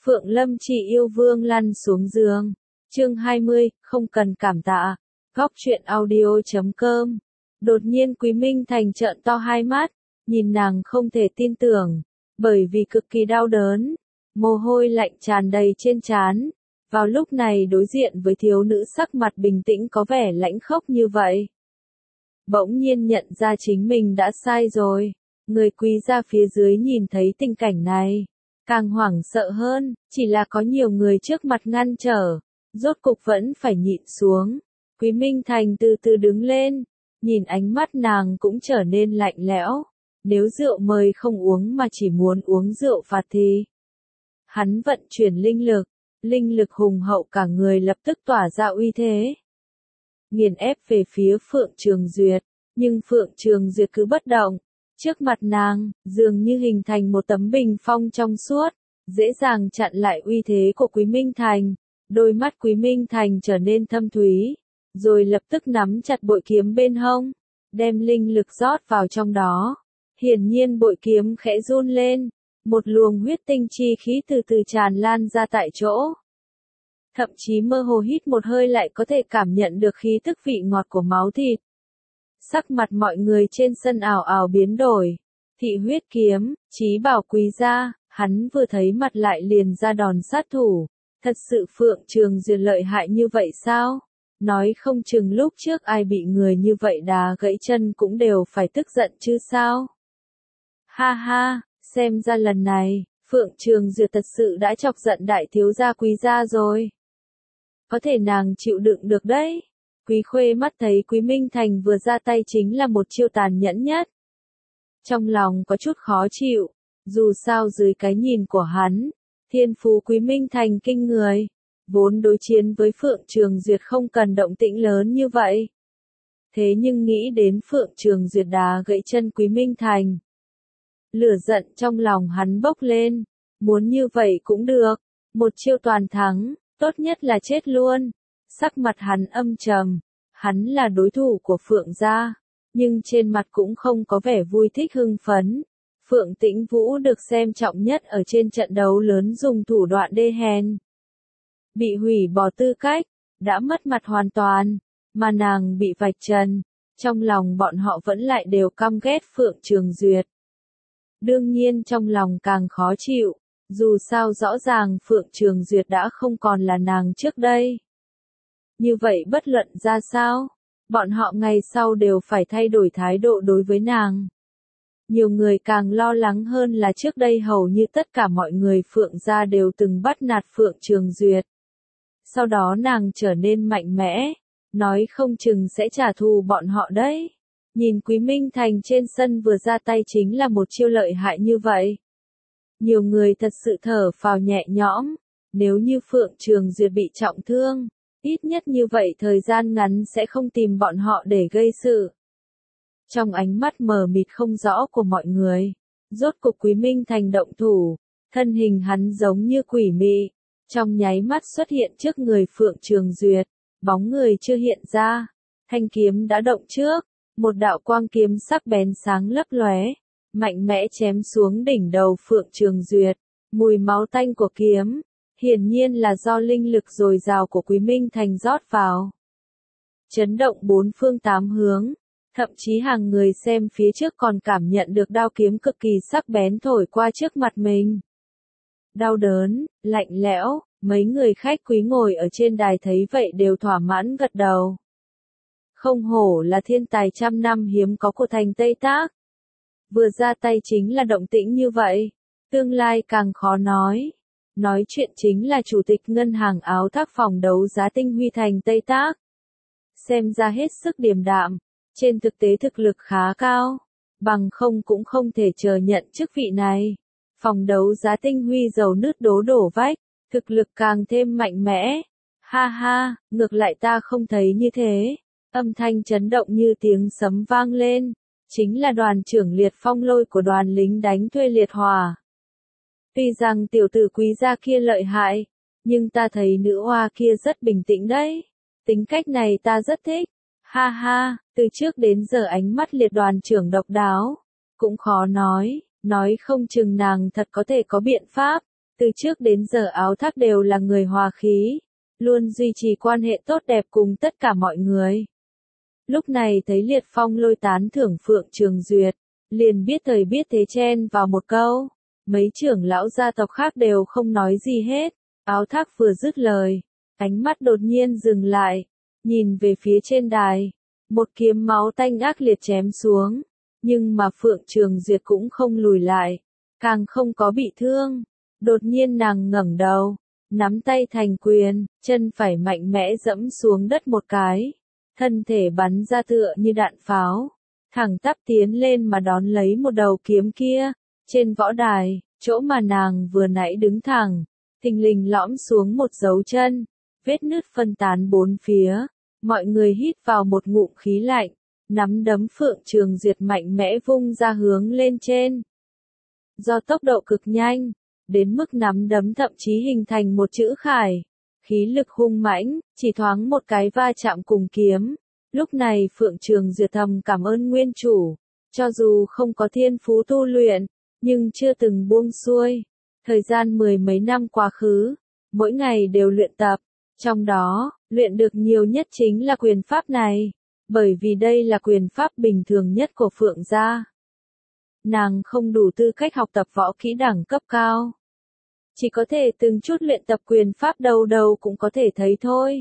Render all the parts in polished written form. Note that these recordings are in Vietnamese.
Phượng Lâm chỉ yêu vương lăn xuống giường. Chương 20, không cần cảm tạ. Góc truyện audio.com. Đột nhiên Quý Minh Thành trợn to hai mắt, nhìn nàng không thể tin tưởng, bởi vì cực kỳ đau đớn, mồ hôi lạnh tràn đầy trên trán. Vào lúc này đối diện với thiếu nữ sắc mặt bình tĩnh có vẻ lãnh khốc như vậy. Bỗng nhiên nhận ra chính mình đã sai rồi, người quý gia phía dưới nhìn thấy tình cảnh này, càng hoảng sợ hơn, chỉ là có nhiều người trước mặt ngăn trở, rốt cục vẫn phải nhịn xuống. Quý Minh Thành từ từ đứng lên, nhìn ánh mắt nàng cũng trở nên lạnh lẽo, nếu rượu mời không uống mà chỉ muốn uống rượu phạt thì. Hắn vận chuyển linh lực hùng hậu cả người lập tức tỏa ra uy thế. Nghiền ép về phía Phượng Trường Duyệt, nhưng Phượng Trường Duyệt cứ bất động. Trước mặt nàng, dường như hình thành một tấm bình phong trong suốt, dễ dàng chặn lại uy thế của Quý Minh Thành. Đôi mắt Quý Minh Thành trở nên thâm thúy, rồi lập tức nắm chặt bội kiếm bên hông, đem linh lực rót vào trong đó. Hiển nhiên bội kiếm khẽ run lên, một luồng huyết tinh chi khí từ từ tràn lan ra tại chỗ. Thậm chí mơ hồ hít một hơi lại có thể cảm nhận được khí tức vị ngọt của máu thịt. Sắc mặt mọi người trên sân ảo ảo biến đổi. Thị huyết kiếm, Chí Bảo quý gia, hắn vừa thấy mặt lại liền ra đòn sát thủ. Thật sự Phượng Trường Duyệt lợi hại như vậy sao? Nói không chừng lúc trước ai bị người như vậy đá gãy chân cũng đều phải tức giận chứ sao? Ha ha, xem ra lần này, Phượng Trường Duyệt thật sự đã chọc giận đại thiếu gia quý gia rồi. Có thể nàng chịu đựng được đấy. Quý Khuê mắt thấy Quý Minh Thành vừa ra tay chính là một chiêu tàn nhẫn nhất. Trong lòng có chút khó chịu, dù sao dưới cái nhìn của hắn, thiên phú Quý Minh Thành kinh người, vốn đối chiến với Phượng Trường Duyệt không cần động tĩnh lớn như vậy. Thế nhưng nghĩ đến Phượng Trường Duyệt đá gãy chân Quý Minh Thành, lửa giận trong lòng hắn bốc lên, muốn như vậy cũng được, một chiêu toàn thắng, tốt nhất là chết luôn. Sắc mặt hắn âm trầm, hắn là đối thủ của Phượng gia, nhưng trên mặt cũng không có vẻ vui thích hưng phấn. Phượng Tĩnh Vũ được xem trọng nhất ở trên trận đấu lớn dùng thủ đoạn đê hèn. Bị hủy bỏ tư cách, đã mất mặt hoàn toàn, mà nàng bị vạch trần, trong lòng bọn họ vẫn lại đều căm ghét Phượng Trường Duyệt. Đương nhiên trong lòng càng khó chịu, dù sao rõ ràng Phượng Trường Duyệt đã không còn là nàng trước đây. Như vậy bất luận ra sao, bọn họ ngày sau đều phải thay đổi thái độ đối với nàng. Nhiều người càng lo lắng hơn là trước đây hầu như tất cả mọi người Phượng gia đều từng bắt nạt Phượng Trường Duyệt. Sau đó nàng trở nên mạnh mẽ, nói không chừng sẽ trả thù bọn họ đấy. Nhìn Quý Minh Thành trên sân vừa ra tay chính là một chiêu lợi hại như vậy. Nhiều người thật sự thở phào nhẹ nhõm, nếu như Phượng Trường Duyệt bị trọng thương, ít nhất như vậy thời gian ngắn sẽ không tìm bọn họ để gây sự. Trong ánh mắt mờ mịt không rõ của mọi người, rốt cục Quý Minh Thành động thủ, thân hình hắn giống như quỷ mị, trong nháy mắt xuất hiện trước người Phượng Trường Duyệt, bóng người chưa hiện ra, thanh kiếm đã động trước, một đạo quang kiếm sắc bén sáng lấp lóe, mạnh mẽ chém xuống đỉnh đầu Phượng Trường Duyệt, mùi máu tanh của kiếm, hiển nhiên là do linh lực dồi dào của Quý Minh Thành rót vào. Chấn động bốn phương tám hướng, thậm chí hàng người xem phía trước còn cảm nhận được đao kiếm cực kỳ sắc bén thổi qua trước mặt mình. Đau đớn, lạnh lẽo, mấy người khách quý ngồi ở trên đài thấy vậy đều thỏa mãn gật đầu. Không hổ là thiên tài trăm năm hiếm có của thành Tây Tác. Vừa ra tay chính là động tĩnh như vậy, tương lai càng khó nói. Nói chuyện chính là chủ tịch ngân hàng áo thác phòng đấu giá Tinh Huy thành Tây Tác. Xem ra hết sức điềm đạm, trên thực tế thực lực khá cao, bằng không cũng không thể chờ nhận chức vị này. Phòng đấu giá Tinh Huy dầu nứt đổ vách, thực lực càng thêm mạnh mẽ. Ha ha, ngược lại ta không thấy như thế. Âm thanh chấn động như tiếng sấm vang lên, chính là đoàn trưởng Liệt Phong Lôi của đoàn lính đánh thuê Liệt Hòa. Tuy rằng tiểu tử quý gia kia lợi hại, nhưng ta thấy nữ hoa kia rất bình tĩnh đấy. Tính cách này ta rất thích. Ha ha, từ trước đến giờ ánh mắt Liệt đoàn trưởng độc đáo. Cũng khó nói không chừng nàng thật có thể có biện pháp. Từ trước đến giờ Áo Thác đều là người hòa khí, luôn duy trì quan hệ tốt đẹp cùng tất cả mọi người. Lúc này thấy Liệt Phong Lôi tán thưởng Phượng Trường Duyệt, liền biết thời biết thế chen vào một câu. Mấy trưởng lão gia tộc khác đều không nói gì hết. Áo Thác vừa dứt lời, ánh mắt đột nhiên dừng lại, nhìn về phía trên đài. Một kiếm máu tanh ác liệt chém xuống, nhưng mà Phượng Trường Duyệt cũng không lùi lại, càng không có bị thương. Đột nhiên nàng ngẩng đầu, nắm tay thành quyền, chân phải mạnh mẽ dẫm xuống đất một cái. Thân thể bắn ra tựa như đạn pháo, thẳng tắp tiến lên mà đón lấy một đầu kiếm kia. Trên võ đài, chỗ mà nàng vừa nãy đứng thẳng, thình lình lõm xuống một dấu chân, vết nứt phân tán bốn phía. Mọi người hít vào một ngụm khí lạnh, nắm đấm Phượng Trường Duyệt mạnh mẽ vung ra hướng lên trên. Do tốc độ cực nhanh, đến mức nắm đấm thậm chí hình thành một chữ khải. Khí lực hung mãnh, chỉ thoáng một cái va chạm cùng kiếm. Lúc này Phượng Trường Duyệt thầm cảm ơn nguyên chủ, cho dù không có thiên phú tu luyện, nhưng chưa từng buông xuôi. Thời gian 10 mấy năm quá khứ, mỗi ngày đều luyện tập, trong đó, luyện được nhiều nhất chính là quyền pháp này, bởi vì đây là quyền pháp bình thường nhất của Phượng gia. Nàng không đủ tư cách học tập võ kỹ đẳng cấp cao, chỉ có thể từng chút luyện tập quyền pháp đầu đầu cũng có thể thấy thôi.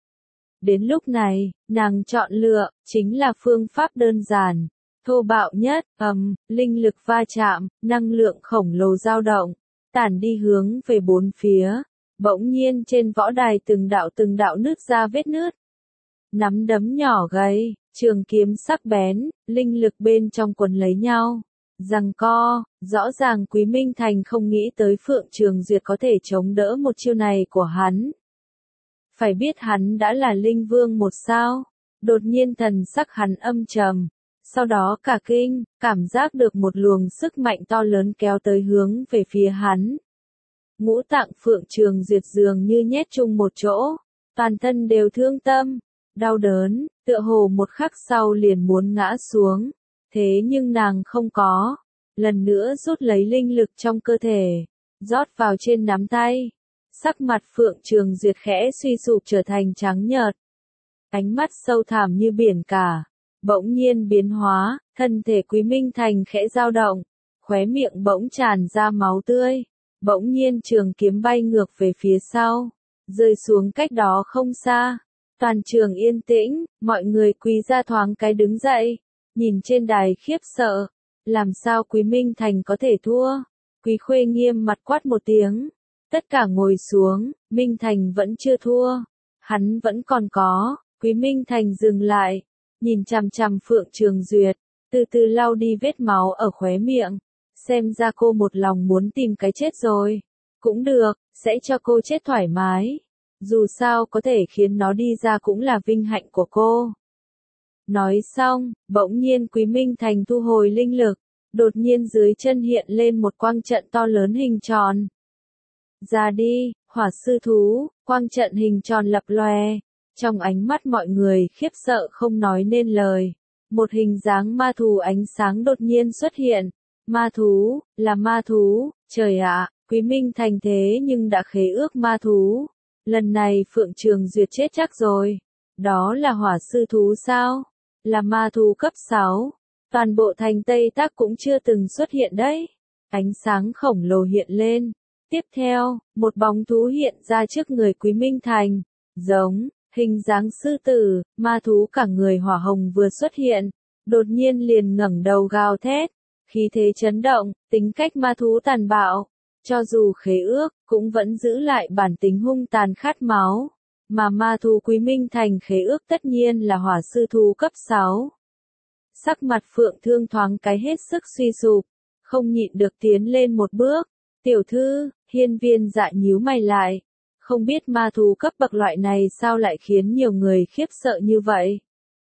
Đến lúc này, nàng chọn lựa, chính là phương pháp đơn giản, thô bạo nhất, linh lực va chạm, năng lượng khổng lồ dao động, tản đi hướng về bốn phía. Bỗng nhiên trên võ đài từng đạo nứt ra vết nứt. Nắm đấm nhỏ gầy, trường kiếm sắc bén, linh lực bên trong quấn lấy nhau. Giằng co, rõ ràng Quý Minh Thành không nghĩ tới Phượng Trường Duyệt có thể chống đỡ một chiêu này của hắn. Phải biết hắn đã là linh vương một sao, đột nhiên thần sắc hắn âm trầm, sau đó cả kinh, cảm giác được một luồng sức mạnh to lớn kéo tới hướng về phía hắn. Ngũ tạng Phượng Trường Duyệt dường như nhét chung một chỗ, toàn thân đều thương tâm, đau đớn, tựa hồ một khắc sau liền muốn ngã xuống, thế nhưng nàng không có, lần nữa rút lấy linh lực trong cơ thể, rót vào trên nắm tay. Sắc mặt Phượng Trường Duyệt khẽ suy sụp trở thành trắng nhợt. Ánh mắt sâu thẳm như biển cả, bỗng nhiên biến hóa, thân thể Quý Minh Thành khẽ dao động, khóe miệng bỗng tràn ra máu tươi, bỗng nhiên trường kiếm bay ngược về phía sau, rơi xuống cách đó không xa. Toàn trường yên tĩnh, mọi người Quý gia thoáng cái đứng dậy, nhìn trên đài khiếp sợ, làm sao Quý Minh Thành có thể thua? Quý Khuê nghiêm mặt quát một tiếng. Tất cả ngồi xuống, Minh Thành vẫn chưa thua. Hắn vẫn còn có. Quý Minh Thành dừng lại, nhìn chằm chằm Phượng Trường Duyệt, từ từ lau đi vết máu ở khóe miệng. Xem ra cô một lòng muốn tìm cái chết rồi. Cũng được, sẽ cho cô chết thoải mái. Dù sao có thể khiến nó đi ra cũng là vinh hạnh của cô. Nói xong, bỗng nhiên Quý Minh Thành thu hồi linh lực, đột nhiên dưới chân hiện lên một quang trận to lớn hình tròn. Ra đi, hỏa sư thú, quang trận hình tròn lập lòe, trong ánh mắt mọi người khiếp sợ không nói nên lời. Một hình dáng ma thú ánh sáng đột nhiên xuất hiện. Ma thú, là ma thú, trời ạ, Quý Minh Thành thế nhưng đã khế ước ma thú. Lần này Phượng Trường Duyệt chết chắc rồi. Đó là hỏa sư thú sao? Là ma thú cấp 6. Toàn bộ thành Tây Tác cũng chưa từng xuất hiện đấy. Ánh sáng khổng lồ hiện lên. Tiếp theo, một bóng thú hiện ra trước người Quý Minh Thành. Giống, hình dáng sư tử, ma thú cả người hỏa hồng vừa xuất hiện. Đột nhiên liền ngẩng đầu gào thét. Khí thế chấn động, tính cách ma thú tàn bạo. Cho dù khế ước, cũng vẫn giữ lại bản tính hung tàn khát máu. Mà ma thú Quý Minh Thành khế ước tất nhiên là hỏa sư thú cấp 6. Sắc mặt Phượng Thương thoáng cái hết sức suy sụp, không nhịn được tiến lên một bước. Tiểu thư, Hiên Viên Dạ nhíu mày lại. Không biết ma thú cấp bậc loại này sao lại khiến nhiều người khiếp sợ như vậy.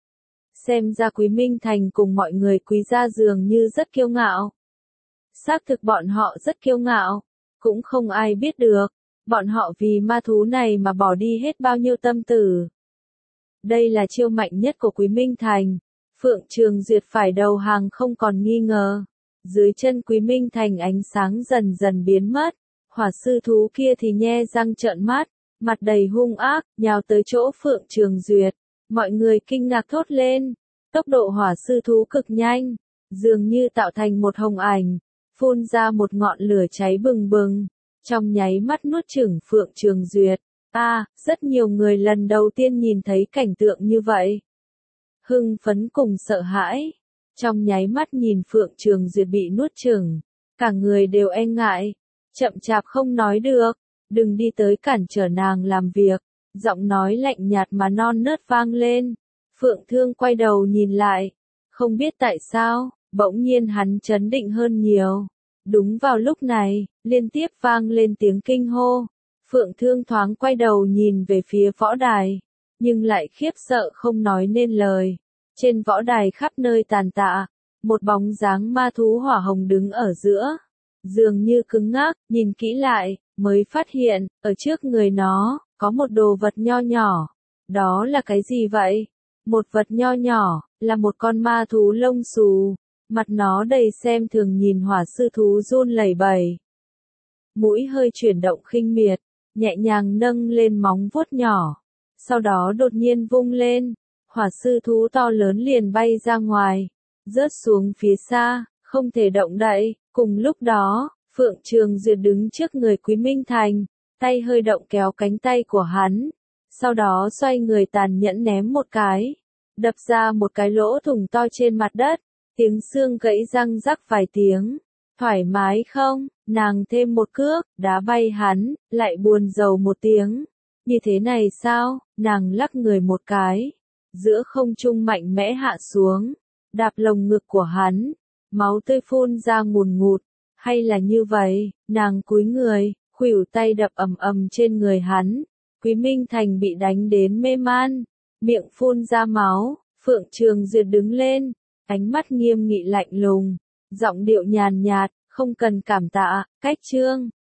Xem ra Quý Minh Thành cùng mọi người Quý gia dường như rất kiêu ngạo. Xác thực bọn họ rất kiêu ngạo, cũng không ai biết được, bọn họ vì ma thú này mà bỏ đi hết bao nhiêu tâm tử. Đây là chiêu mạnh nhất của Quý Minh Thành, Phượng Trường Duyệt phải đầu hàng không còn nghi ngờ. Dưới chân Quý Minh Thành ánh sáng dần dần biến mất, Hỏa sư thú kia thì nhe răng trợn mắt, mặt đầy hung ác, nhào tới chỗ Phượng Trường Duyệt. Mọi người kinh ngạc thốt lên. Tốc độ hỏa sư thú cực nhanh, dường như tạo thành một hồng ảnh, phun ra một ngọn lửa cháy bừng bừng, trong nháy mắt nuốt chửng Phượng Trường Duyệt. Rất nhiều người lần đầu tiên nhìn thấy cảnh tượng như vậy. Hưng phấn cùng sợ hãi, trong nháy mắt nhìn Phượng Trường Duyệt bị nuốt chửng, cả người đều e ngại, chậm chạp không nói được, đừng đi tới cản trở nàng làm việc, giọng nói lạnh nhạt mà non nớt vang lên. Phượng Thương quay đầu nhìn lại, không biết tại sao, bỗng nhiên hắn chấn định hơn nhiều. Đúng vào lúc này, liên tiếp vang lên tiếng kinh hô. Phượng Thương thoáng quay đầu nhìn về phía võ đài, nhưng lại khiếp sợ không nói nên lời. Trên võ đài khắp nơi tàn tạ, một bóng dáng ma thú hỏa hồng đứng ở giữa, dường như cứng ngắc, nhìn kỹ lại, mới phát hiện, ở trước người nó, có một đồ vật nho nhỏ. Đó là cái gì vậy? Một vật nho nhỏ, là một con ma thú lông xù, mặt nó đầy xem thường nhìn hỏa sư thú run lẩy bẩy. Mũi hơi chuyển động khinh miệt, nhẹ nhàng nâng lên móng vuốt nhỏ, sau đó đột nhiên vung lên, hỏa sư thú to lớn liền bay ra ngoài, rớt xuống phía xa, không thể động đậy. Cùng lúc đó, Phượng Trường Duyệt đứng trước người Quý Minh Thành, tay hơi động kéo cánh tay của hắn, sau đó xoay người tàn nhẫn ném một cái, đập ra một cái lỗ thủng to trên mặt đất, tiếng xương gãy răng rắc vài tiếng. Thoải mái không? Nàng thêm một cước, đá bay hắn, lại buồn rầu một tiếng. Như thế này sao? Nàng lắc người một cái, giữa không trung mạnh mẽ hạ xuống, đạp lồng ngực của hắn, máu tươi phun ra ngùn ngụt. Hay là như vậy, nàng cúi người, khuỷu tay đập ầm ầm trên người hắn. Quý Minh Thành bị đánh đến mê man, miệng phun ra máu. Phượng Trường Duyệt đứng lên, ánh mắt nghiêm nghị lạnh lùng, giọng điệu nhàn nhạt, không cần cảm tạ, cách chương.